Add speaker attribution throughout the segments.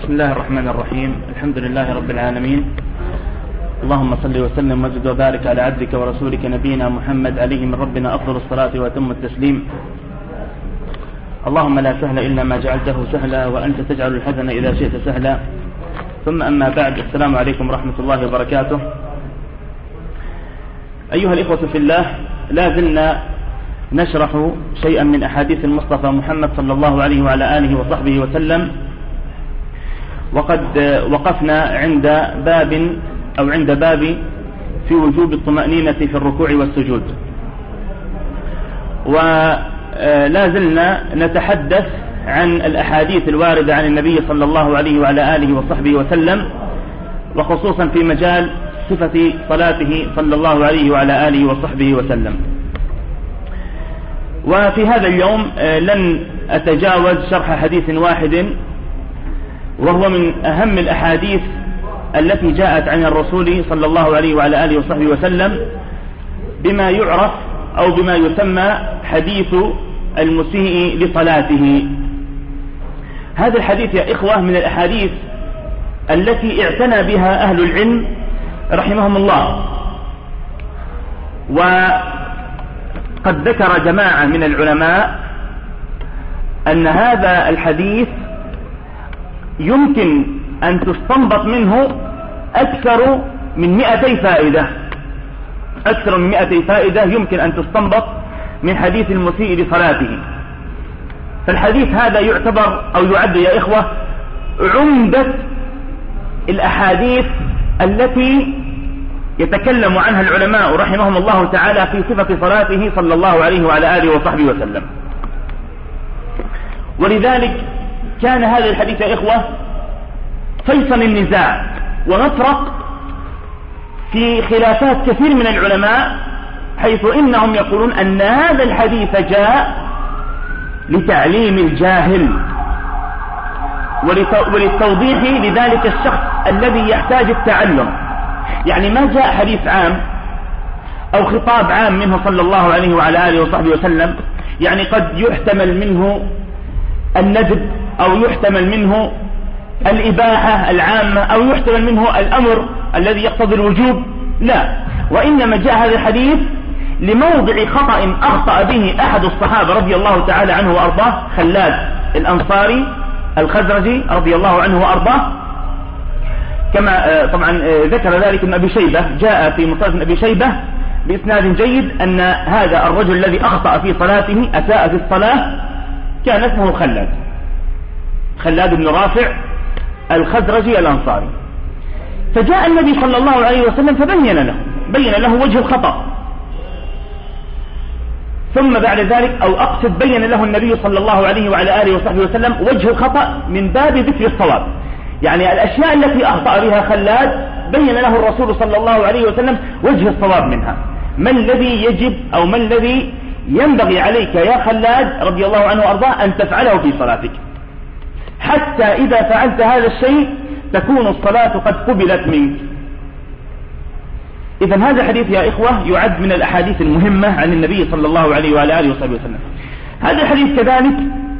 Speaker 1: بسم الله الرحمن الرحيم. الحمد لله رب العالمين، اللهم صل وسلم وزد وبارك على عبدك ورسولك نبينا محمد عليه من ربنا أفضل الصلاة وأتم التسليم. اللهم لا سهل إلا ما جعلته سهلا وأنت تجعل الحزن إذا شئت سهلا. ثم أما بعد، السلام عليكم ورحمة الله وبركاته. أيها الإخوة في الله، لا زلنا نشرح شيئا من أحاديث المصطفى محمد صلى الله عليه وعلى آله وصحبه وسلم، وقد وقفنا عند باب في وجوب الطمأنينة في الركوع والسجود، ولا زلنا نتحدث عن الأحاديث الواردة عن النبي صلى الله عليه وعلى آله وصحبه وسلم، وخصوصا في مجال صفة صلاته صلى الله عليه وعلى آله وصحبه وسلم. وفي هذا اليوم لن أتجاوز شرح حديث واحد، وهو من أهم الأحاديث التي جاءت عن الرسول صلى الله عليه وعلى آله وصحبه وسلم بما يعرف أو بما يسمى حديث المسيء لصلاته. هذا الحديث يا إخوة من الأحاديث التي اعتنى بها أهل العلم رحمهم الله، وقد ذكر جماعة من العلماء أن هذا الحديث يمكن أن تستنبط منه أكثر من 200 فائدة، أكثر من 200 فائدة يمكن أن تستنبط من حديث المسيء لصلاته. فالحديث هذا يعتبر أو يعد يا إخوة عمدة الأحاديث التي يتكلم عنها العلماء رحمهم الله تعالى في صفة صلاته صلى الله عليه وعلى آله وصحبه وسلم. ولذلك كان هذا الحديث يا إخوة فيصل النزاع ونطرق في خلافات كثير من العلماء، حيث إنهم يقولون أن هذا الحديث جاء لتعليم الجاهل وللتوضيح لذلك الشخص الذي يحتاج التعلم. يعني ما جاء حديث عام أو خطاب عام منه صلى الله عليه وعلى آله وصحبه وسلم، يعني قد يحتمل منه الندب أو يحتمل منه الإباحة العامة أو يحتمل منه الأمر الذي يقتضي الوجوب، لا، وإنما جاء هذا الحديث لموضع خطأ أخطأ به أحد الصحابة رضي الله تعالى عنه وأرضاه، خلاد الأنصاري الخزرجي رضي الله عنه وأرضاه، كما طبعا ذكر ذلك ابن أبي شيبة، جاء في مصنف ابن أبي شيبة بإسناد جيد أن هذا الرجل الذي أخطأ في صلاته أساء في الصلاة كان اسمه خلاد بن رافع الخزرجي الأنصاري. فجاء النبي صلى الله عليه وسلم فبين له وجه الخطأ، ثم بعد ذلك أو أقصد بين له النبي صلى الله عليه وعلى آله وصحبه وسلم وجه الخطأ من باب ذكر الصواب. يعني الأشياء التي أخطأ بها خلاد بين له الرسول صلى الله عليه وسلم وجه الصواب منها، ما الذي يجب أو ما الذي ينبغي عليك يا خلاد رضي الله عنه وأرضاه أن تفعله في صلاتك، حتى إذا فعلت هذا الشيء تكون الصلاة قد قبلت منك. إذن هذا الحديث يا إخوة يعد من الأحاديث المهمة عن النبي صلى الله عليه وعلى آله وصحبه وسلم. هذا الحديث كذلك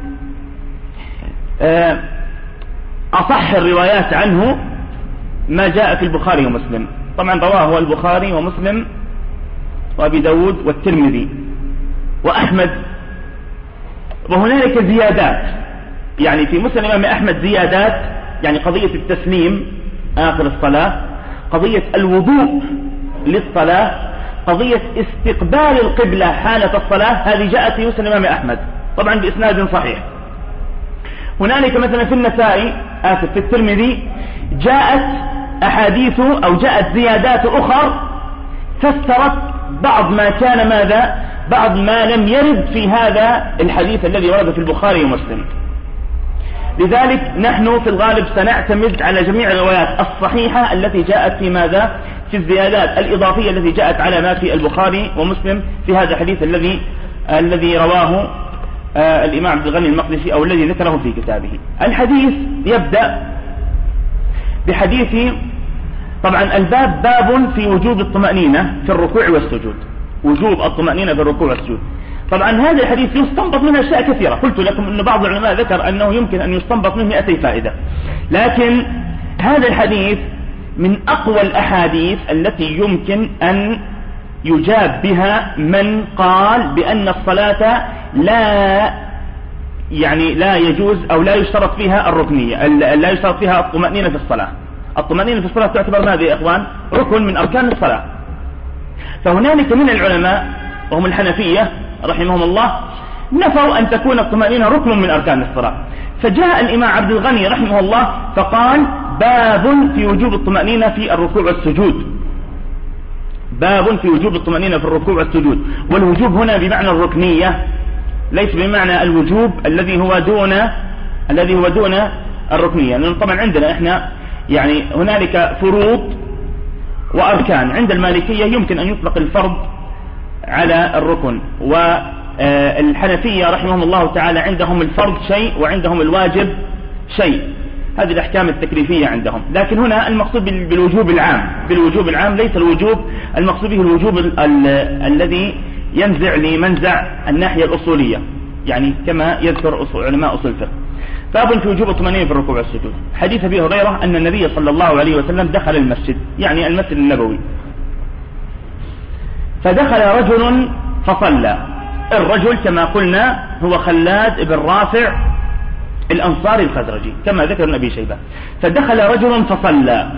Speaker 1: أصح الروايات عنه ما جاء في البخاري ومسلم، طبعا رواه البخاري ومسلم وأبي داود والترمذي وأحمد، وهنالك زيادات، يعني في مسلم الإمام أحمد زيادات، يعني قضية التسليم آخر الصلاة، قضية الوضوء للصلاة، قضية استقبال القبلة حالة الصلاة، هذه جاءت في مسلم الإمام أحمد طبعا بإسناد صحيح. هنالك مثلا في النسائي في الترمذي جاءت أحاديث أو جاءت زيادات أخرى فسرت بعض ما كان بعض ما لم يرد في هذا الحديث الذي ورد في البخاري ومسلم. لذلك نحن في الغالب سنعتمد على جميع الروايات الصحيحة التي جاءت في الزيادات الإضافية التي جاءت على ما في البخاري ومسلم في هذا الحديث الذي رواه الإمام عبد الغني المقدسي أو الذي ذكره في كتابه. الحديث يبدأ بحديث، طبعا الباب باب في وجوب الطمأنينة في الركوع والسجود، وجوب الطمأنينة في الركوع والسجود. طبعا هذا الحديث يستنبط منه أشياء كثيرة، قلت لكم أن بعض العلماء ذكر أنه يمكن أن يستنبط منه 200 فائدة، لكن هذا الحديث من أقوى الأحاديث التي يمكن أن يجاب بها من قال بأن الصلاة لا يجوز أو لا يشترط فيها الركنية، لا يشترط فيها الطمأنينة في الصلاة. الطمأنينة في الصلاة تعتبر ماذا يا إخوان؟ ركن من أركان الصلاة. فهنالك من العلماء وهم الحنفية رحمهم الله نفوا أن تكون الطمأنينة ركن من أركان الصلاة، فجاء الإمام عبد الغني رحمه الله فقال باب في وجوب الطمأنينة في الركوع والسجود، باب في وجوب الطمأنينة في الركوع والسجود. والوجوب هنا بمعنى الركنية، ليس بمعنى الوجوب الذي هو دون الركنية، لأن طبعا عندنا احنا يعني هنالك فروض وأركان. عند المالكية يمكن أن يطلق الفرض على الركن، والحنفية رحمهم الله تعالى عندهم الفرض شيء وعندهم الواجب شيء، هذه الأحكام التكليفية عندهم. لكن هنا المقصود بالوجوب العام ليس الوجوب المقصود به الوجوب الذي ينزع لمنزع الناحية الأصولية، يعني كما يذكر علماء أصول الفقه. باب في وجوب الطمأنينة في الركوع والسجود. حديث أبي هريرة أن النبي صلى الله عليه وسلم دخل المسجد، يعني المسجد النبوي، فدخل رجل فصلى. الرجل كما قلنا هو خلاد بن رافع الأنصاري الخزرجي كما ذكر ابن أبي شيبة. فدخل رجل فصلى.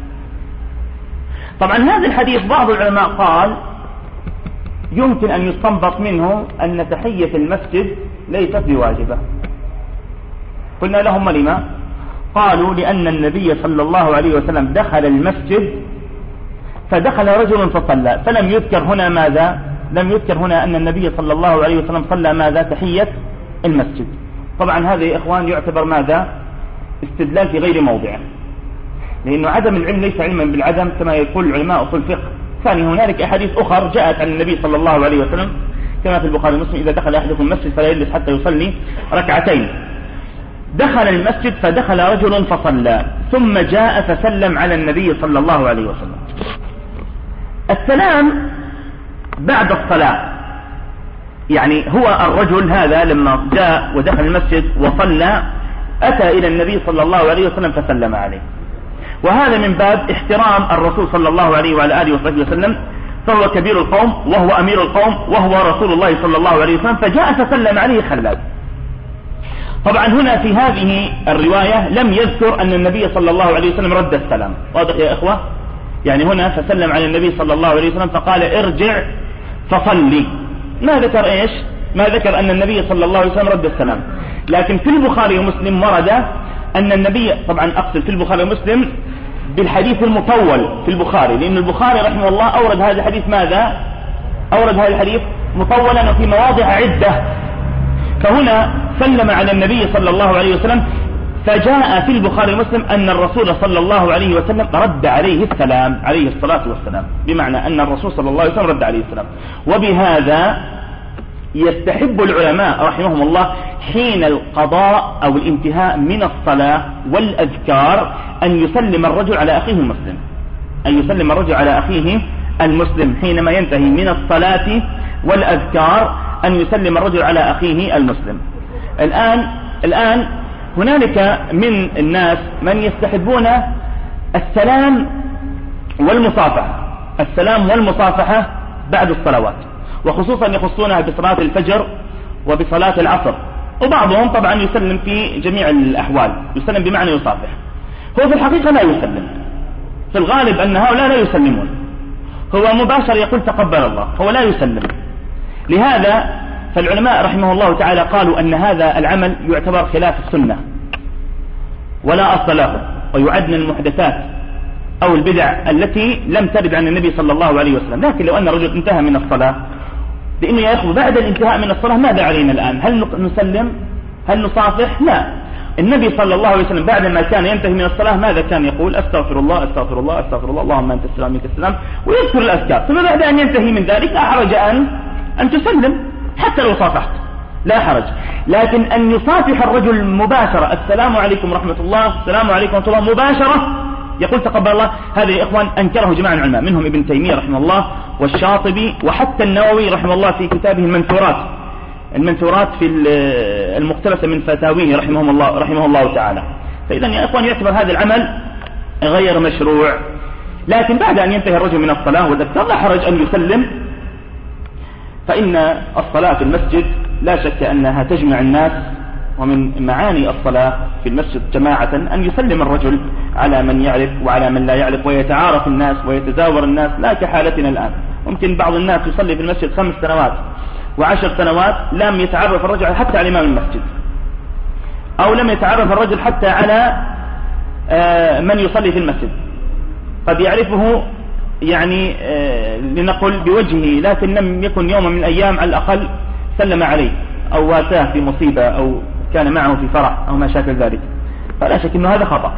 Speaker 1: طبعا هذا الحديث بعض العلماء قال يمكن أن يستنبط منه أن تحية المسجد ليست بواجبة. قلنا لهم لما؟ قالوا لأن النبي صلى الله عليه وسلم دخل المسجد فدخل رجل فصلى، فلم يذكر هنا ماذا؟ لم يذكر هنا أن النبي صلى الله عليه وسلم صلى ماذا؟ تحية المسجد. طبعا هذا يا إخوان يعتبر ماذا؟ استدلال في غير موضعه، لأنه عدم العلم ليس علما بالعدم كما يقول علماء أصول الفقه. ثاني هنالك أحاديث أخرى جاءت عن النبي صلى الله عليه وسلم كما في البخاري ومسلم إذا دخل أحدكم المسجد فلا يجلس حتى يصلي ركعتين. دخل المسجد فدخل رجل فصلى ثم جاء فسلم على النبي صلى الله عليه وسلم. السلام بعد الصلاة، يعني هو الرجل هذا لما جاء ودخل المسجد وصلى أتى إلى النبي صلى الله عليه وسلم فسلم عليه، وهذا من باب احترام الرسول صلى الله عليه وعلى آله وصحبه وسلم، فهو كبير القوم وهو أمير القوم وهو رسول الله صلى الله عليه وسلم، فجاء فسلم عليه خلاد. طبعا هنا في هذه الرواية لم يذكر أن النبي صلى الله عليه وسلم رد السلام، واضح يا إخوة؟ يعني هنا فسلم على النبي صلى الله عليه وسلم فقال ارجع فصلي، ما ذكر إيش؟ ما ذكر أن النبي صلى الله عليه وسلم رد السلام. لكن في البخاري ومسلم ورد أن النبي، طبعا أقصد في البخاري ومسلم بالحديث المطول في البخاري، لأن البخاري رحمه الله أورد هذا الحديث ماذا؟ أورد هذا الحديث مطولا وفي مواضع عدة. فهنا سلم على النبي صلى الله عليه وسلم، فجاء في البخاري ومسلم أن الرسول صلى الله عليه وسلم رد عليه السلام عليه الصلاة والسلام، بمعنى أن الرسول صلى الله عليه وسلم رد عليه السلام. وبهذا يستحب العلماء رحمهم الله حين القضاء أو الانتهاء من الصلاة والأذكار أن يسلم الرجل على أخيه المسلم، أن يسلم الرجل على أخيه المسلم حينما ينتهي من الصلاة والأذكار، أن يسلم الرجل على أخيه المسلم. الآن هنالك من الناس من يستحبون السلام والمصافحة بعد الصلوات، وخصوصا يخصونها بصلاة الفجر وبصلاة العصر، وبعضهم طبعا يسلم في جميع الأحوال، يسلم بمعنى يصافح. هو في الحقيقة لا يسلم، في الغالب أن هؤلاء لا يسلمون، هو مباشر يقول تقبل الله، هو لا يسلم. لهذا فالعلماء رحمه الله تعالى قالوا أن هذا العمل يعتبر خلاف السنة ولا أصل له، ويعد من المحدثات أو البدع التي لم ترد عن النبي صلى الله عليه وسلم. لكن لو أن الرجل انتهى من الصلاة، لأنه يا إخوة بعد الانتهاء من الصلاة ماذا علينا الآن؟ هل نسلم؟ هل نصافح؟ لا. النبي صلى الله عليه وسلم بعدما كان ينتهي من الصلاة ماذا كان يقول؟ أستغفر الله أستغفر الله أستغفر الله اللهم أنت السلام منك السلام، ويذكر الأذكار. ثم بعد أن ينتهي من ذلك لا حرج أن تسلم حتى لو صافحت، لا حرج. لكن أن يصافح الرجل مباشرة السلام عليكم ورحمة الله السلام عليكم ورحمة الله مباشرة يقول تقبل الله، هذا يا إخوان أنكره جماعة العلماء، منهم ابن تيمية رحمه الله والشاطبي وحتى النووي رحمه الله في كتابه المنثورات المنثورات في المقتبسة من فتاويه رحمه الله تعالى. فإذا يا إخوان يعتبر هذا العمل غير مشروع. لكن بعد أن ينتهي الرجل من الصلاة والذكر لا حرج أن يسلم، فإن الصلاة في المسجد لا شك أنها تجمع الناس، ومن معاني الصلاة في المسجد جماعة أن يسلم الرجل على من يعرف وعلى من لا يعرف، ويتعارف الناس ويتزاور الناس، لا كحالتنا الآن. ممكن بعض الناس يصلي في المسجد 5 سنوات و10 سنوات لم يتعرف الرجل حتى على إمام المسجد، أو لم يتعرف الرجل حتى على من يصلي في المسجد. قد يعرفه يعني لنقل بوجهه، لكن لم يكن يوما من الأيام على الأقل سلم عليه أو واساه في مصيبة أو كان معه في فرح أو ما شاكل ذلك، فلا شك أنه هذا خطأ.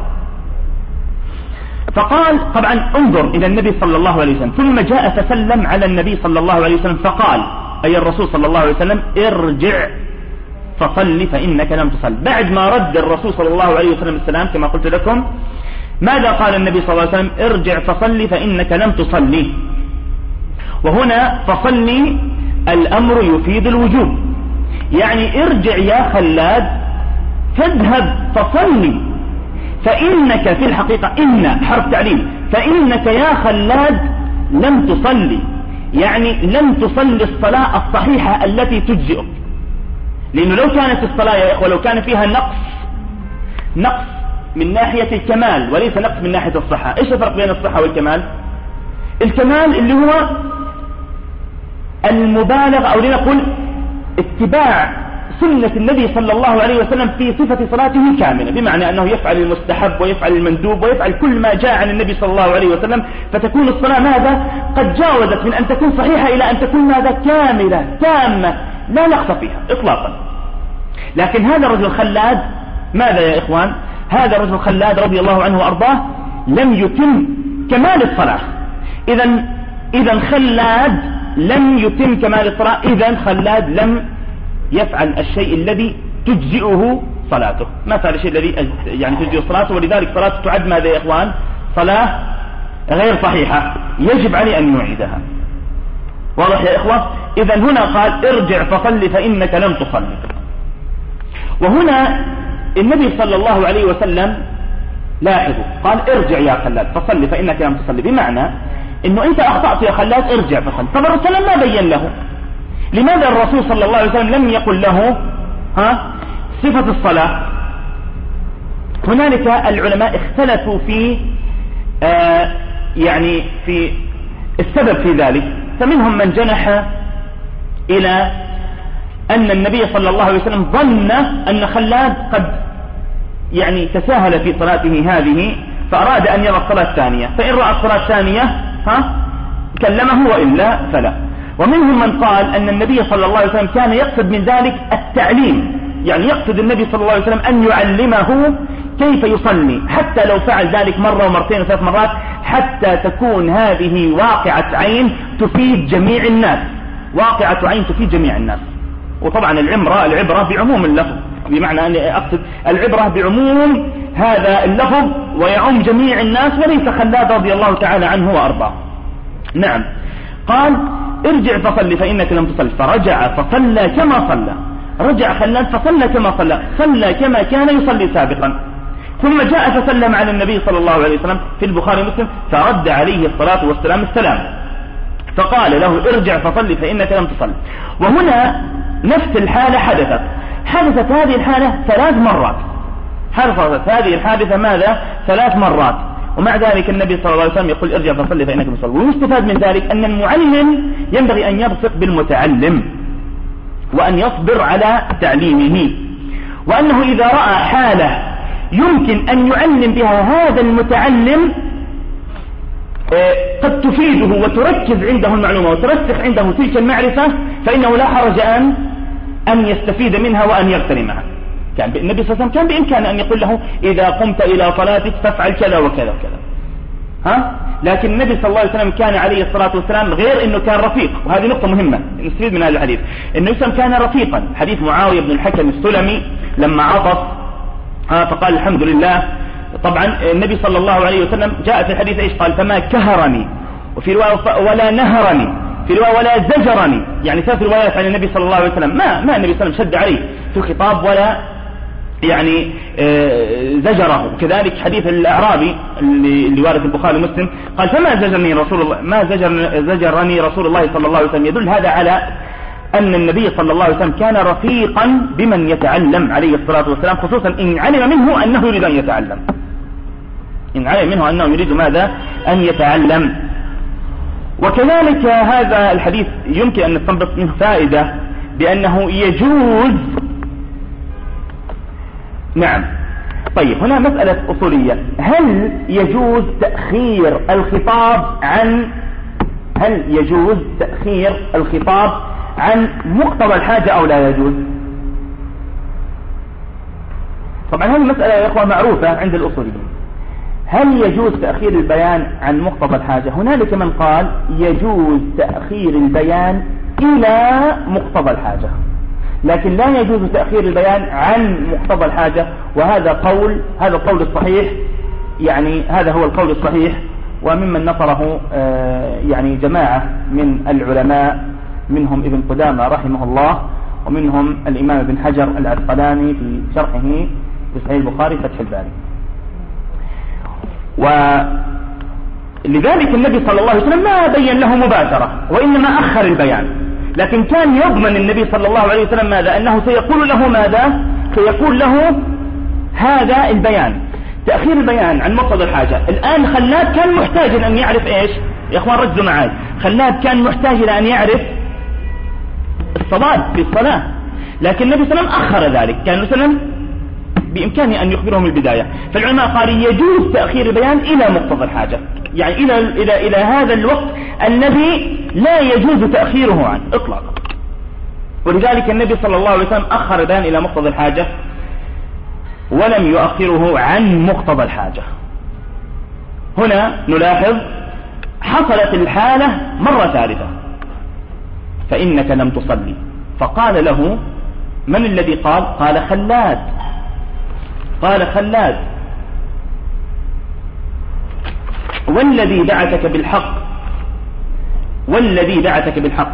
Speaker 1: فقال طبعا انظر إلى النبي صلى الله عليه وسلم، ثم جاء فسلم على النبي صلى الله عليه وسلم فقال، أي الرسول صلى الله عليه وسلم: ارجع فصل فإنك لم تصل. بعد ما رد الرسول صلى الله عليه وسلم السلام كما قلت لكم، ماذا قال النبي صلى الله عليه وسلم؟ ارجع فصل فإنك لم تصلي. وهنا فصلي الأمر يفيد الوجوب، يعني ارجع يا خلاد فاذهب فصلي، فإنك في الحقيقة إن حرف تعليل، فإنك يا خلاد لم تصلي، يعني لم تصلي الصلاة الصحيحة التي تجزئك. لأنه لو كانت الصلاة يا إخوة لو كان فيها نقص من ناحية الكمال وليس نقص من ناحية الصحة. إيش الفرق بين الصحة والكمال؟ الكمال اللي هو المبالغة أو لنقل اتباع سنة النبي صلى الله عليه وسلم في صفة صلاته كاملة، بمعنى أنه يفعل المستحب ويفعل المندوب ويفعل كل ما جاء عن النبي صلى الله عليه وسلم، فتكون الصلاة ماذا؟ قد جاوزت من أن تكون صحيحة إلى أن تكون ماذا؟ كاملة تامة لا نقص فيها إطلاقا. لكن هذا الرجل خلاد ماذا يا إخوان؟ هذا الرجل خلاد رضي الله عنه وأرضاه لم يتم كمال الصلاة. إذن خلاد لم يتم كمال الصلاة، إذن خلاد لم يفعل الشيء الذي تجزئه صلاته، ما فعل الشيء الذي يعني تجزئه صلاته، ولذلك صلاته تعد ماذا يا إخوان؟ صلاة غير صحيحة، يجب عليه أن يعيدها. واضح يا إخوة؟ إذن هنا قال ارجع فصل فإنك لم تصلي. وهنا النبي صلى الله عليه وسلم لاحظوا قال ارجع يا خلاد فصل فإنك لم تصلي، بمعنى انه انت اخطأت يا خلاد ارجع فصل. طب الرسول ما بين له، لماذا الرسول صلى الله عليه وسلم لم يقل له صفة الصلاة؟ هنالك العلماء اختلفوا في يعني في السبب في ذلك، فمنهم من جنح الى ان النبي صلى الله عليه وسلم ظن ان خلاد قد يعني تساهل في صلاته هذه، فاراد ان يرى الصلاة الثانية، فان رأى الصلاة الثانية كلمه وإلا فلا. ومنهم من قال أن النبي صلى الله عليه وسلم كان يقصد من ذلك التعليم، يعني يقصد النبي صلى الله عليه وسلم أن يعلمه كيف يصلي، حتى لو فعل ذلك مرة ومرتين وثلاث مرات، حتى تكون هذه واقعة عين تفيد جميع الناس، واقعة عين تفيد جميع الناس. وطبعا العبرة بعموم اللفظ، بمعنى أني أقصد العبرة بعموم هذا اللفظ ويعم جميع الناس، وليس خلاد رضي الله تعالى عنه وأرضاه. نعم، قال ارجع فصل فإنك لم تصل، فرجع فصلى كما صلى، رجع خلاد فصلى كما صلى كما كان يصلي سابقا، ثم جاء فسلم على النبي صلى الله عليه وسلم في البخاري ومسلم، فرد عليه الصلاة والسلام السلام، فقال له ارجع فصل فإنك لم تصل. وهنا نفس الحالة حدثت هذه الحالة 3 مرات، حدثت هذه الحادثة ماذا؟ 3 مرات، ومع ذلك النبي صلى الله عليه وسلم يقول ارجع فصل فإنك لم تصل. ويستفاد من ذلك أن المعلم ينبغي أن يرفق بالمتعلم وأن يصبر على تعليمه، وأنه إذا رأى حالة يمكن أن يعلم بها هذا المتعلم قد تفيده وتركز عنده المعلومة وترسخ عنده تلك المعرفة، فإنه لا حرج أن يستفيد منها وأن يغتنمها. كان النبي صلى الله عليه وسلم كان بإمكانه أن يقول له إذا قمت إلى صلاتك فافعل كذا وكذا وكذا، لكن النبي صلى الله عليه وسلم كان عليه الصلاة والسلام غير أنه كان رفيق، وهذه نقطة مهمة نستفيد من هذا الحديث. النبي صلى الله عليه وسلم كان رفيقا، حديث معاوية بن الحكم السلمي لما عطس فقال الحمد لله. طبعا النبي صلى الله عليه وسلم جاء في الحديث ايش قال؟ فما كهرني، وفي رواية ولا نهرني، في رواية ولا زجرني، يعني 3 روايات عن النبي صلى الله عليه وسلم ما النبي صلى الله عليه وسلم شد عليه في الخطاب ولا يعني زجره. كذلك حديث الأعرابي اللي وارد في البخاري ومسلم قال فما زجرني رسول الله، ما زجرني رسول الله صلى الله عليه وسلم. يدل هذا على أن النبي صلى الله عليه وسلم كان رفيقا بمن يتعلم عليه الصلاة والسلام، خصوصا إن علم منه أنه يريد أن يتعلم، إن علم منه أنه يريد ماذا؟ أن يتعلم. وكذلك هذا الحديث يمكن أن نستنبط منه فائدة بأنه يجوز. نعم. طيب هنا مسألة أصولية، هل يجوز تأخير الخطاب عن مقتضى الحاجة أو لا يجوز؟ طبعا هذه المسألة يا إخوة معروفة عند الأصوليين، هل يجوز تأخير البيان عن مقتضى الحاجة؟ هنالك من قال يجوز تأخير البيان إلى مقتضى الحاجة، لكن لا يجوز تأخير البيان عن مقتضى الحاجة، وهذا هذا القول الصحيح، يعني هذا هو القول الصحيح، وممن نصره يعني جماعة من العلماء، منهم ابن قدامة رحمه الله، ومنهم الإمام ابن حجر العسقلاني في شرحه بصحيح البخاري فتح الباري. ولذلك النبي صلى الله عليه وسلم ما بين له مباشرة، وإنما أخر البيان، لكن كان يضمن النبي صلى الله عليه وسلم ماذا؟ أنه سيقول له ماذا؟ سيقول له هذا البيان، تأخير البيان عن مقتضى الحاجة. الآن خلاد كان محتاج أن يعرف إيش يا إخوان؟ ركزوا معي، خلاد كان محتاج إلى أن يعرف الصلاة في الصلاة، لكن النبي صلى الله عليه وسلم أخر ذلك، كان مثلا بإمكانه أن يخبرهم البداية. فالعلماء قالوا يجوز تأخير البيان إلى مقتضى الحاجة، يعني إلى هذا الوقت الذي لا يجوز تأخيره عنه إطلاقا. ولذلك النبي صلى الله عليه وسلم أخر البيان إلى مقتضى الحاجة ولم يؤخره عن مقتضى الحاجة. هنا نلاحظ حصلت الحالة مرة ثالثة، فإنك لم تصلي، فقال له من الذي قال خلاد، قال خلاد والذي بعثك بالحق، والذي بعثك بالحق،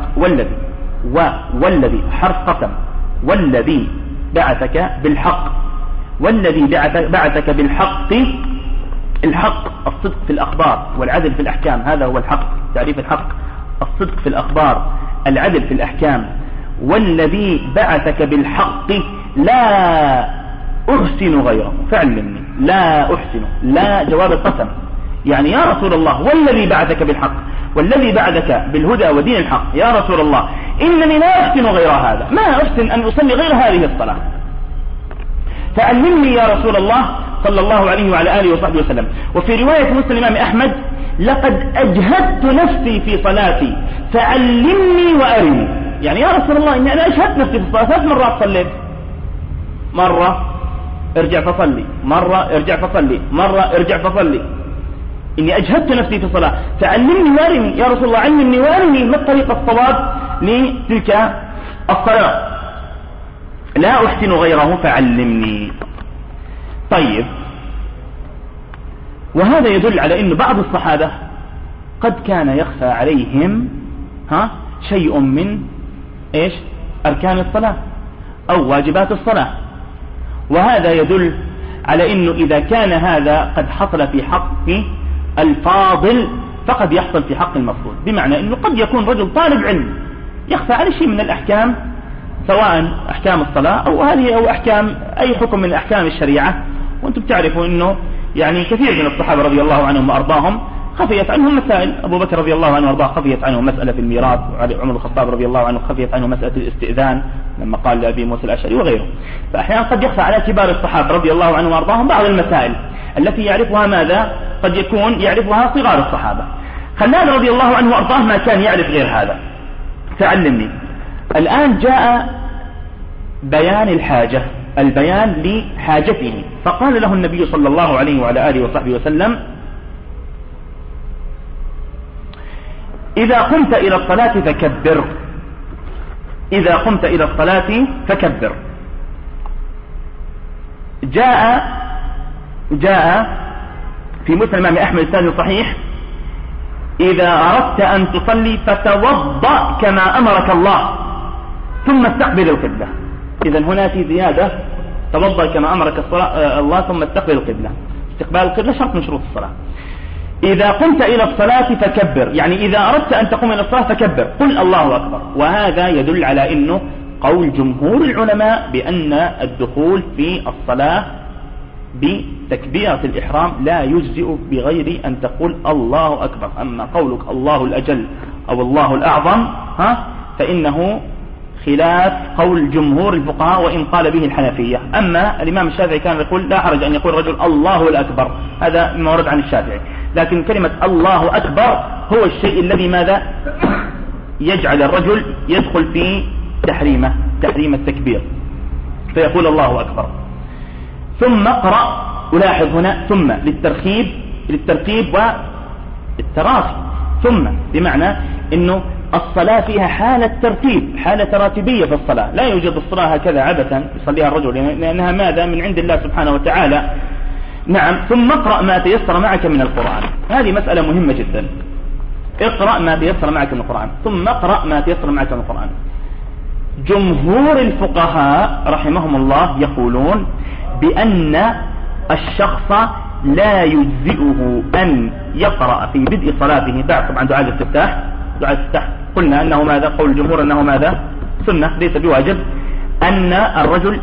Speaker 1: والذي حرف قسم، والذي بعثك بالحق، والذي بعثك بالحق. الحق الصدق في الأخبار والعدل في الأحكام، هذا هو الحق، تعريف الحق الصدق في الأخبار العدل في الأحكام. والذي بعثك بالحق لا أحسن غيره فعلمني، لا أحسن، لا جواب القسم، يعني يا رسول الله والذي بعثك بالحق، والذي بعثك بالهدى ودين الحق، يا رسول الله إنني لا أحسن غير هذا، ما أحسن أن أصلي غير هذه الصلاة، فعلمني يا رسول الله صلى الله عليه وعلى آله وصحبه وسلم. وفي رواية مسلم الإمام أحمد لقد أجهدت نفسي في صلاتي فعلمني وأرني، يعني يا رسول الله إني أنا أجهدت نفسي في الصلاة 3 مرات صليت، مرة ارجع فصلي، مرة ارجع فصلي، مرة ارجع فصلي، إني أجهدت نفسي في الصلاة فعلمني وأرني، يا رسول الله علمني وأرني ما الطريق الصواب لتلك الصلاة، لا أحسن غيره فعلمني. طيب، وهذا يدل على أن بعض الصحابة قد كان يخفى عليهم شيء من إيش؟ أركان الصلاة أو واجبات الصلاة، وهذا يدل على أنه إذا كان هذا قد حصل في حق الفاضل فقد يحصل في حق المفروض، بمعنى أنه قد يكون رجل طالب علم يخفى على شيء من الأحكام، سواء أحكام الصلاة أو هذه أو أحكام أي حكم من أحكام الشريعة، وأنتم تعرفوا أنه يعني كثير من الصحابة رضي الله عنهم وأرضاهم خفيت عنهم مسائل، أبو بكر رضي الله عنه وأرضاه خفيت عنه مسألة في الميراث، وعمر الخطاب رضي الله عنه خفيت عنه مسألة الاستئذان لما قال لأبي موسى الأشعري وغيره. فأحيانا قد يخفى على كبار الصحابة رضي الله عنه وأرضاهم بعض المسائل التي يعرفها ماذا؟ قد يكون يعرفها صغار الصحابة. خلاد رضي الله عنه وأرضاه ما كان يعرف غير هذا، فعلمني. الآن جاء بيان الحاجة، البيان لحاجته، فقال له النبي صلى الله عليه وعلى آله وصحبه وسلم: إذا قمت إلى الصلاة فكبر، إذا قمت إلى الصلاة فكبر. جاء في مسلم الإمام أحمد الثاني صحيح: إذا أردت أن تصلي فتوضأ كما أمرك الله ثم استقبل القبلة. إذا هنا في زيادة، توضأ كما أمرك الله ثم استقبل القبلة. استقبال القبلة شرط من شروط الصلاة. إذا قمت إلى الصلاة فكبر، يعني إذا أردت أن تقوم إلى الصلاة فكبر، قل الله أكبر. وهذا يدل على أنه قول جمهور العلماء بأن الدخول في الصلاة بتكبيرة الإحرام لا يجزئ بغير أن تقول الله أكبر. أما قولك الله الأجل أو الله الأعظم فإنه خلاف قول جمهور الفقهاء وإن قال به الحنفية. أما الإمام الشافعي كان يقول لا حرج أن يقول رجل الله الأكبر، هذا ما ورد عن الشافعي. لكن كلمة الله أكبر هو الشيء الذي ماذا يجعل الرجل يدخل في تحريم التكبير، فيقول الله أكبر. ثم اقرأ، ألاحظ هنا ثم للترتيب والتراخي، ثم بمعنى أنه الصلاة فيها حالة ترتيب، حالة تراتبية في الصلاة. لا يوجد الصلاة هكذا عبثا يصليها الرجل، لأنها ماذا من عند الله سبحانه وتعالى. نعم. ثم اقرأ ما تيسر معك من القرآن، هذه مسألة مهمة جدا. اقرأ ما تيسر معك من القرآن، ثم اقرأ ما تيسر معك من القرآن. جمهور الفقهاء رحمهم الله يقولون بأن الشخص لا يجزئه أن يقرأ في بدء صلاته بعد طبعا دعاء الاستفتاح. قلنا أنه ماذا؟ قول الجمهور أنه ماذا؟ سنة ليس بواجب. أن الرجل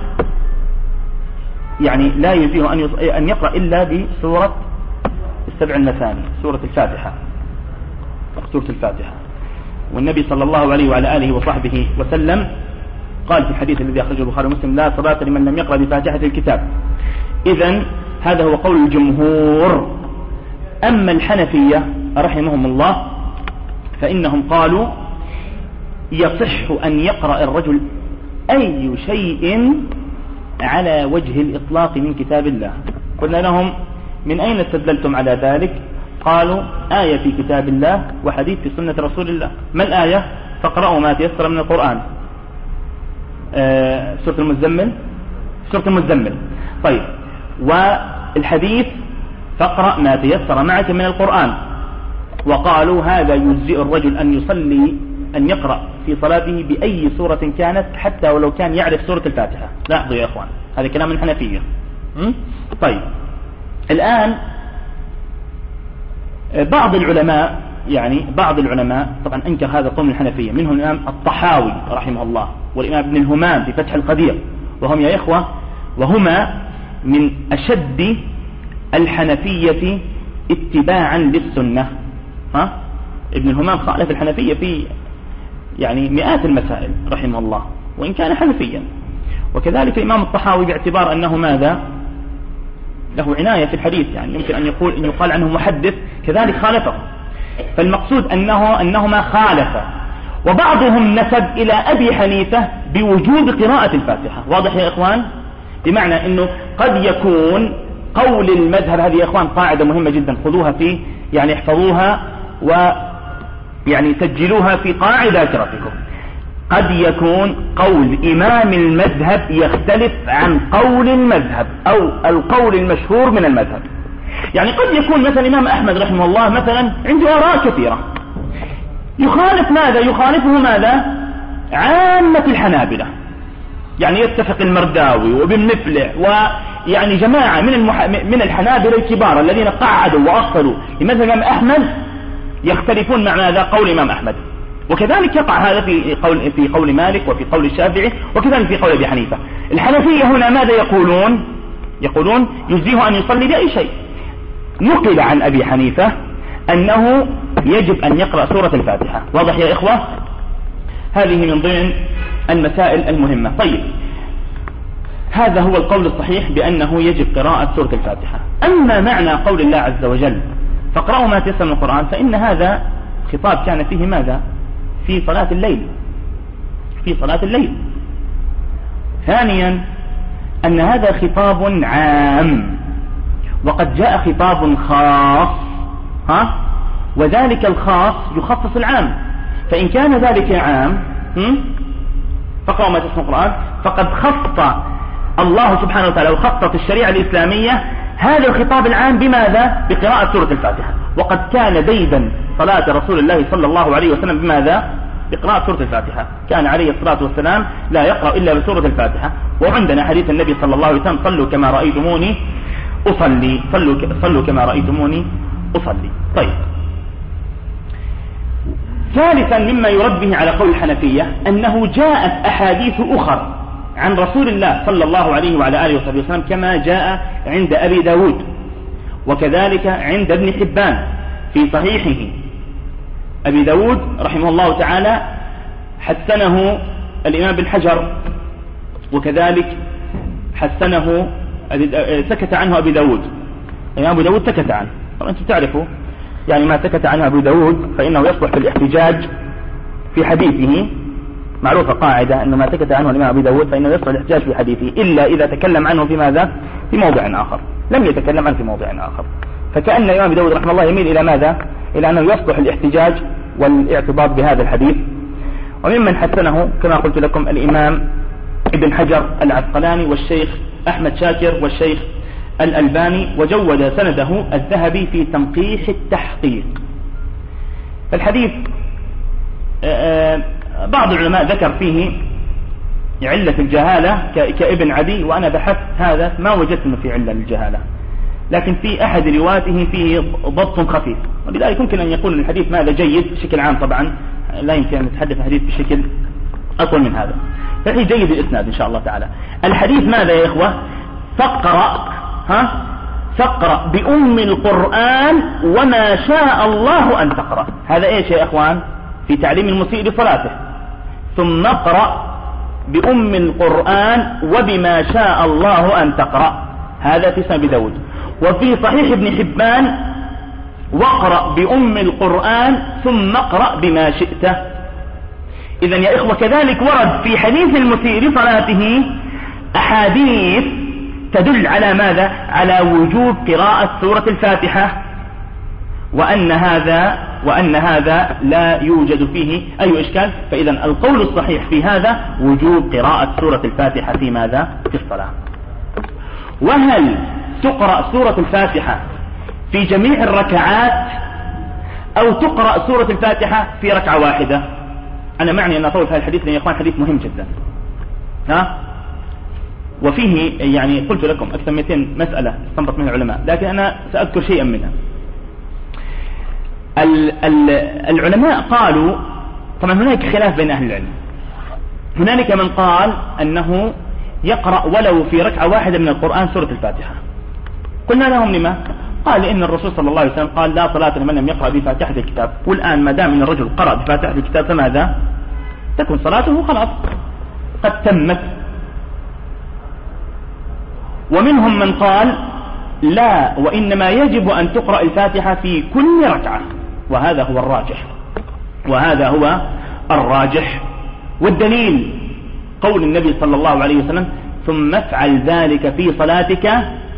Speaker 1: يعني لا يجزئه أن يقرأ إلا بسورة السبع المثاني، سورة الفاتحة. والنبي صلى الله عليه وعلى آله وصحبه وسلم قال في الحديث الذي أخرجه البخاري ومسلم لا صلاة لمن لم يقرأ بفاتحة الكتاب. إذن هذا هو قول الجمهور. أما الحنفية رحمهم الله فإنهم قالوا يصح أن يقرأ الرجل أي شيء على وجه الإطلاق من كتاب الله. قلنا لهم من أين استدللتم على ذلك؟ قالوا آية في كتاب الله وحديث في سنة رسول الله. ما الآية؟ فاقرأوا ما تيسر من القرآن. سورة المزمل. طيب، والحديث فاقرأ ما تيسر معك من القرآن. وقالوا هذا يجزئ الرجل أن يقرأ في صلاته بأي سورة كانت حتى ولو كان يعرف سورة الفاتحة. لاحظوا يا إخوان، هذا كلام الحنفية. طيب، الآن بعض العلماء طبعا أنكر هذا القول من الحنفية، منهم الإمام الطحاوي رحمه الله والإمام ابن الهمام في فتح القدير، وهم يا إخوة وهما من أشد الحنفية اتباعا للسنة. ابن الهمام خالف الحنفية في يعني مئات المسائل رحمه الله وإن كان حنفيا. وكذلك الإمام الطحاوي باعتبار أنه ماذا له عناية في الحديث، يعني يمكن أن يقال عنه محدث، كذلك خالفه. فالمقصود أنهما خالفا. وبعضهم نسب إلى أبي حنيفة بوجوب قراءة الفاتحة. واضح يا إخوان؟ بمعنى أنه قد يكون قول المذهب، هذه يا إخوان قاعدة مهمة جدا، خذوها في يعني احفظوها ويعني سجلوها في قاع ذاكرتكم. قد يكون قول إمام المذهب يختلف عن قول المذهب أو القول المشهور من المذهب. يعني قد يكون مثلا الإمام أحمد رحمه الله مثلا عنده آراء كثيرة، يخالفه ماذا؟ عامة الحنابلة. يعني يتفق المرداوي وابن مفلح ويعني جماعة من الحنابلة الكبار الذين قعدوا وأصلوا لمذهب الإمام أحمد يختلفون مع ماذا؟ قول الإمام أحمد. وكذلك يقع هذا في قول مالك وفي قول الشافعي وكذلك في قول أبي حنيفة. الحنفية هنا ماذا يقولون يجزيه أن يصلي بأي شيء. نقل عن أبي حنيفة أنه يجب أن يقرأ سورة الفاتحة. واضح يا إخوة؟ هذه من ضمن المسائل المهمة. طيب، هذا هو القول الصحيح بأنه يجب قراءة سورة الفاتحة. أما معنى قول الله عز وجل فاقرأوا ما تيسر من القرآن، فإن هذا خطاب كان فيه ماذا؟ في صلاة الليل. ثانيا أن هذا خطاب عام، وقد جاء خطاب خاص وذلك الخاص يخصص العام. فإن كان ذلك عام فاقرأوا ما تيسر من القرآن، فقد خص الله سبحانه وتعالى وخصت الشريعة الإسلامية هذا الخطاب العام بماذا؟ بقراءة سورة الفاتحة. وقد كان ديدا صلاة رسول الله صلى الله عليه وسلم بماذا؟ بقراءة سورة الفاتحة. كان عليه الصلاة والسلام لا يقرأ إلا بسورة الفاتحة. وعندنا حديث النبي صلى الله عليه وسلم: صلوا كما رأيتموني أصلي، صلوا كما رأيتموني أصلي. طيب، ثالثا مما يرد به على قول الحنفية أنه جاءت أحاديث أخرى عن رسول الله صلى الله عليه وعلى آله وصحبه وسلم كما جاء عند أبي داود، وكذلك عند ابن حبان في صحيحه. أبي داود رحمه الله تعالى حسنه الإمام بن حجر، وكذلك حسنه سكت عنه أبي داود. الإمام أبو داود سكت عنه، طبعا أنتم تعرفوا يعني ما سكت عنه أبو داود فإنه يصلح في الاحتجاج في حديثه. معروفة قاعدة أنه ما سكت عنه الإمام أبو داود فإنه يصلح الاحتجاج في حديثه إلا إذا تكلم عنه في ماذا؟ في موضع آخر، لم يتكلم عنه في موضع آخر. فكأن الإمام أبو داود رحمه الله يميل إلى ماذا؟ إلى أنه يصلح الاحتجاج والاعتباط بهذا الحديث. وممن حسنه كما قلت لكم الإمام ابن حجر العسقلاني والشيخ أحمد شاكر والشيخ الألباني، وجود سنده الذهبي في تنقيح التحقيق. الحديث بعض العلماء ذكر فيه علة الجهالة كابن عدي، وأنا بحثت هذا ما وجدت أنه في علة الجهالة، لكن في أحد رواته فيه ضبط خفيف، ولذلك يمكن أن يكون الحديث ماذا جيد بشكل عام. طبعا لا يمكن أن نتحدث الحديث بشكل أطول من هذا، فهي جيد الإسناد إن شاء الله تعالى. الحديث ماذا يا إخوة؟ فاقرأ بأم القرآن وما شاء الله أن تقرأ. هذا إيش يا إخوان؟ في تعليم المسيء لصلاته. ثم اقرأ بأم القرآن وبما شاء الله أن تقرأ، هذا في سنن داود. وفي صحيح ابن حبان: واقرأ بأم القرآن ثم اقرأ بما شئت. إذن يا إخوة كذلك ورد في حديث المسيء لصلاته أحاديث تدل على ماذا؟ على وجوب قراءة سورة الفاتحة، وأن هذا لا يوجد فيه أي إشكال. فإذا القول الصحيح في هذا وجوب قراءة سورة الفاتحة في ماذا؟ في الصلاة. وهل تقرأ سورة الفاتحة في جميع الركعات أو تقرأ سورة الفاتحة في ركعة واحدة؟ أنا معني أن أطول في هذا الحديث لأن يا إخوان حديث مهم جدا، وفيه يعني قلت لكم أكثر من 200 مسألة استنبط منها العلماء، لكن أنا سأذكر شيئا منها. العلماء قالوا، طبعا هناك خلاف بين أهل العلم. هنالك من قال أنه يقرأ ولو في ركعة واحدة من القرآن سورة الفاتحة. قلنا لهم لما؟ قال إن الرسول صلى الله عليه وسلم قال: لا صلاة لمن لم يقرأ بفاتحة الكتاب. والآن ما دام إن الرجل قرأ بفاتحة الكتاب فماذا؟ تكون صلاته خلاص قد تمت. ومنهم من قال: لا، وإنما يجب أن تقرأ الفاتحة في كل ركعة، وهذا هو الراجح. والدليل قول النبي صلى الله عليه وسلم: ثم افعل ذلك في صلاتك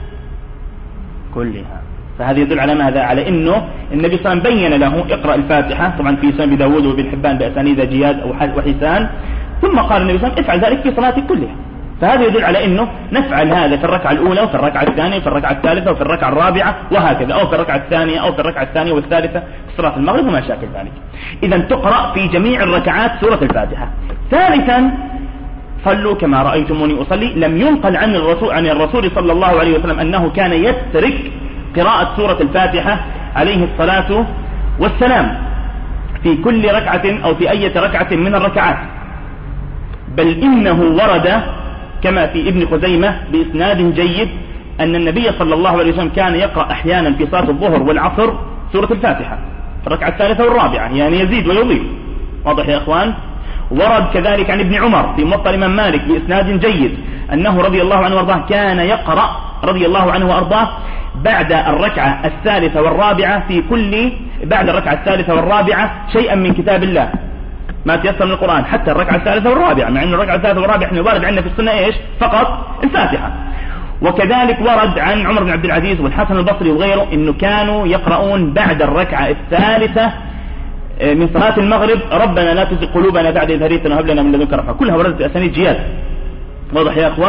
Speaker 1: كلها. فهذا يدل على ماذا؟ على انه النبي صلى الله عليه وسلم بين له اقرأ الفاتحة، طبعا في سنن داود وابن حبان بأسانيد جياد وحسان، ثم قال النبي صلى الله عليه وسلم: افعل ذلك في صلاتك كلها. فهذا يدل على انه نفعل هذا في الركعة الأولى وفي الركعة الثانية وفي الركعة الثالثة وفي الركعة الرابعة وهكذا، أو في الركعة الثانية أو في الركعة الثانية والثالثة في صلاة المغرب وما شاكل ذلك. إذا تقرأ في جميع الركعات سورة الفاتحة. ثالثا: صلوا كما رأيتموني أصلي. لم ينقل عن الرسول صلى الله عليه وسلم أنه كان يترك قراءة سورة الفاتحة عليه الصلاة والسلام في كل ركعة أو في أي ركعة من الركعات، بل إنه ورد كما في ابن خزيمة بإسناد جيد أن النبي صلى الله عليه وسلم كان يقرأ أحيانا في صلاة الظهر والعصر سورة الفاتحة في الركعة الثالثة والرابعة، يعني يزيد ويضيف. واضح يا أخوان؟ ورد كذلك عن ابن عمر في موطأ الإمام مالك بإسناد جيد أنه رضي الله عنه وارضاه كان يقرأ رضي الله عنه وارضاه بعد الركعة الثالثة والرابعة بعد الركعة الثالثة والرابعة شيئا من كتاب الله ما تيسر من القرآن حتى الركعة الثالثة والرابعة، مع أن الركعة الثالثة والرابعة احنا وارد عندنا في السنة ايش؟ فقط الفاتحة. وكذلك ورد عن عمر بن عبد العزيز والحسن البصري وغيره انه كانوا يقرؤون بعد الركعة الثالثة من صلاة المغرب: ربنا لا تزغ قلوبنا بعد إذ هديتنا وهب لنا من لدنك رحمة. كلها وردت بأسانيد جياد. واضح يا أخوة؟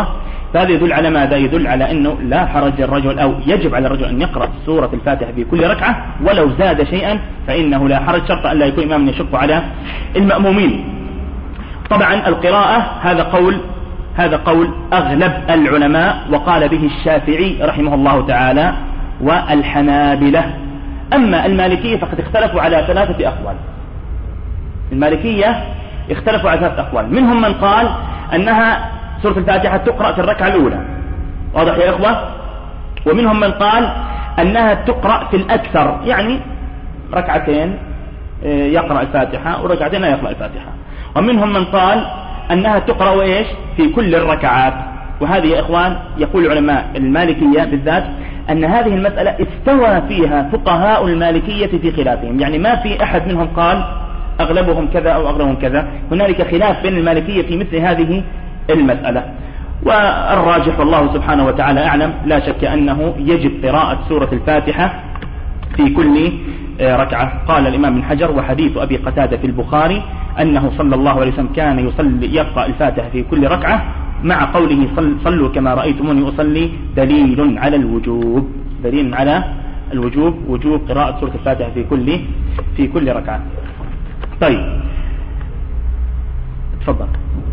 Speaker 1: فهذا يدل على ماذا؟ يدل على أنه لا حرج الرجل أو يجب على الرجل أن يقرأ سورة الفاتحة في كل ركعة، ولو زاد شيئا فإنه لا حرج، شرط أن لا يكون إمام يشق على المأمومين. طبعا القراءة هذا قول أغلب العلماء، وقال به الشافعي رحمه الله تعالى والحنابلة. أما المالكية فقد اختلفوا على 3 أقوال. المالكية اختلفوا على 3 أقوال، منهم من قال أنها سورة الفاتحة تقرأ في الركعة الأولى، واضح يا إخوة؟ ومنهم من قال أنها تقرأ في الأكثر، يعني ركعتين يقرأ الفاتحة وركعتين لا يقرأ الفاتحة. ومنهم من قال أنها تقرأ إيش في كل الركعات. وهذه يا إخوان يقول علماء المالكية بالذات أن هذه المسألة استوى فيها فقهاء المالكية في خلافهم، يعني ما في أحد منهم قال أغلبهم كذا أو أغلبهم كذا، هنالك خلاف بين المالكية في مثل هذه المسألة. والراجح والله سبحانه وتعالى أعلم لا شك أنه يجب قراءة سورة الفاتحة في كل ركعة. قال الإمام ابن حجر: وحديث أبي قتادة في البخاري أنه صلى الله عليه وسلم كان يقرأ الفاتحة في كل ركعة، مع قوله صلوا كما رأيتموني أصلي، دليل على الوجوب، دليل على الوجوب، وجوب قراءة سورة الفاتحة في كل ركعة. طيب تفضل.